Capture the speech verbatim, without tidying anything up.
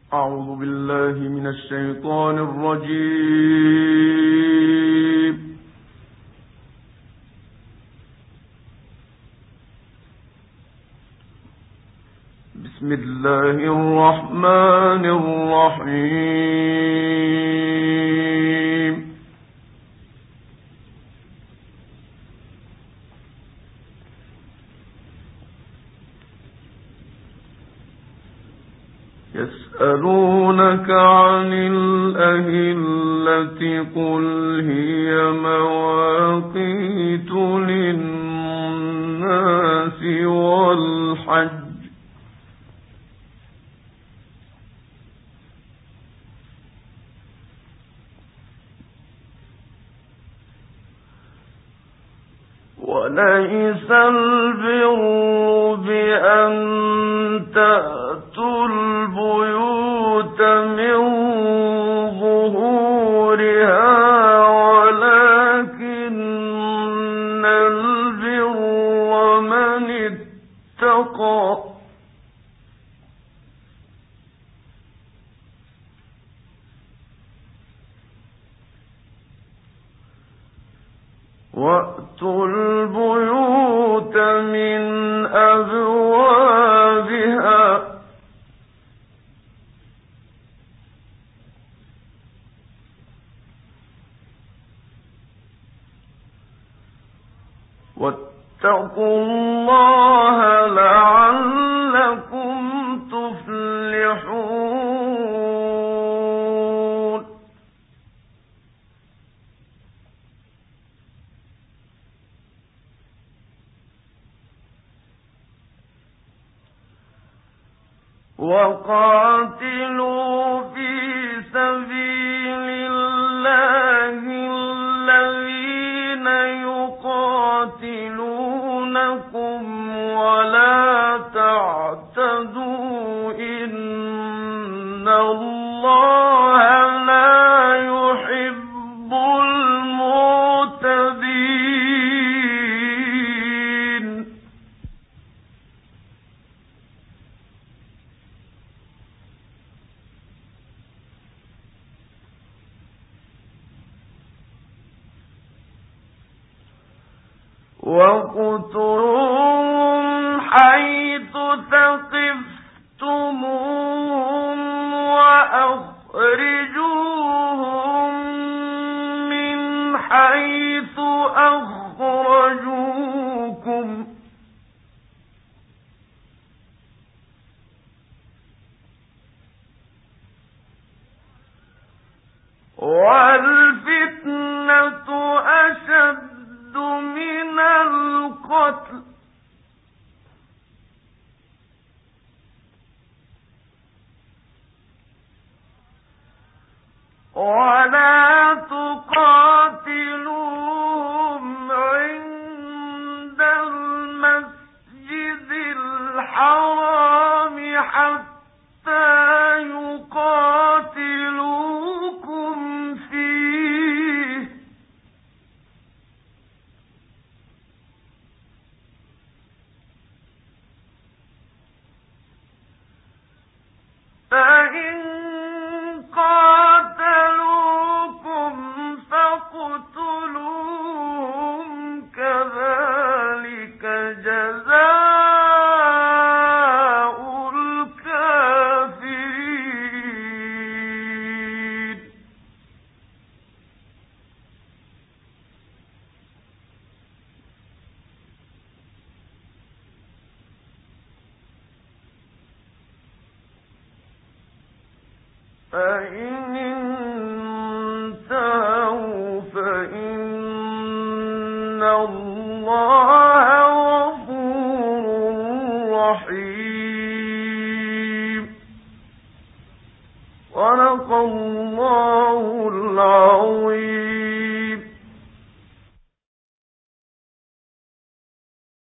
أعوذ بالله من الشيطان الرجيم. بسم الله الرحمن الرحيم. يسألونك عن الأهلة قل هي مواقيت للناس والحج وليس البر بأن تأتوا البيوت من ظهورها ولكن البر من اتقى وَأْتُوا الْبُيُوتَ مِنْ أَبْوَابِهَا وَاتَّقُوا اللَّهَ لَعَلَّكُمْ تُفْلِحُونَ. وَقَاتِلُوا فِي سَبِيلِ اللَّهِ الَّذِينَ يُقَاتِلُونَكُمْ وَلَا تَعْتَدُوا إِنَّ اللَّهَ لَا يُحِبُّ الْمُعْتَدِينَ. وَاقْتُلُوهُمْ حَيْثُ ثَقِفْتُمُوهُمْ وَأَخْرِجُوهُمْ مِنْ حَيْثُ أَخْرَجُوكُمْ وَالْفِتْنَةُ أَشَدُّ مِنَ الْقَتْلِ وَلَا تُقَاتِلُوهُمْ عِندَ الْمَسْجِدِ الْحَرَامِ حَتَّى يُقَاتِلُوكُمْ فِيهِ فَإِن قَاتَلُوكُمْ فَاقْتُلُوهُمْ كَذَلِكَ جَزَاءُ الْكَافِرِينَ. فَإِنِ انتهوا فَإِنَّ اللَّهَ غَفُورٌ رَّحِيمٌ. صدق الله العظيم.